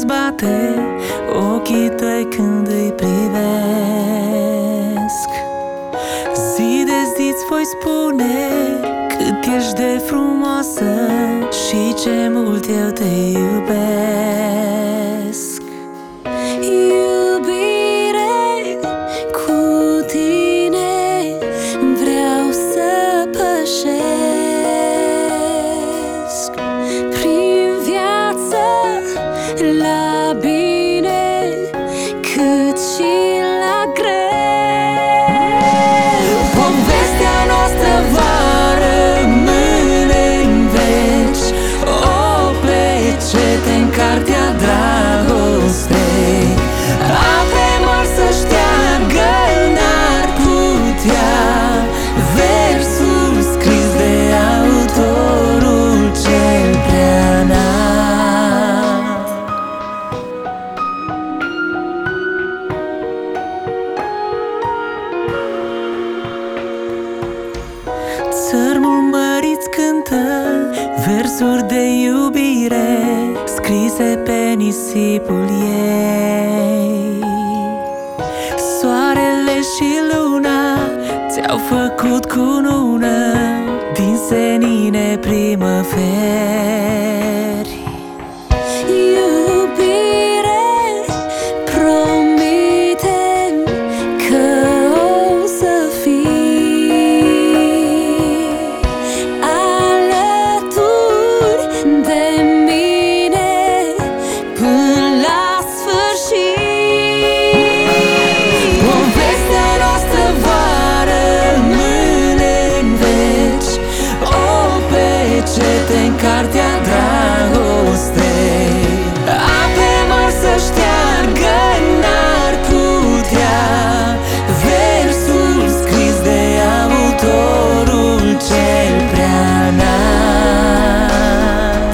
răzbate ochii tăi când îi privesc. Zi de zi îți voi spune cât ești de frumoasă și ce mult eu te iubesc. Iubire, cu tine vreau să pășesc prin viață, la bine cât și la greu. Povestea noastră va rămâne în veci, o pecete în cartea dragostei. Ape mari să șteargă, n-ar putea versul scris de autorul cel prea înalt. Țărmul măriți cântă versuri de iubire scrise pe nisipul ei. Soarele și luna ți-au făcut cunună din senine primăveri. Iubire, promite-mi că o să fii alături de mine până la sfârșit. Povestea noastră va rămâne în veci, o pecete în cartea dragostei. Ape mari să șteargă, n-ar putea versul scris de autorul cel prea înalt.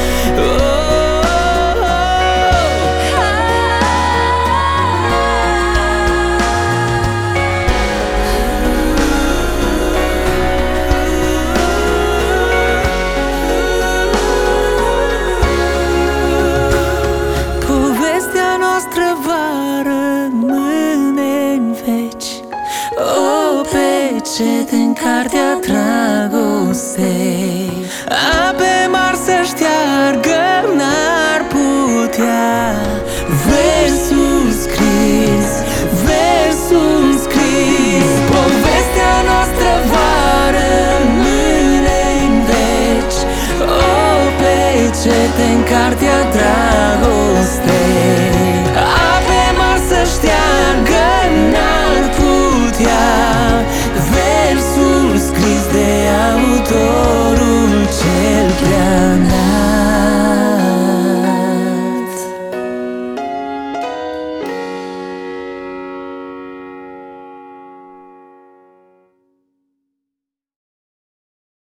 Povestea noastră va rămâne în veci, o pecete în cartea dragostei. Ape mari să șteargă, n-ar putea versul scris, versul scris. Povestea noastră va rămâne în veci, o pecete în cartea dragostei.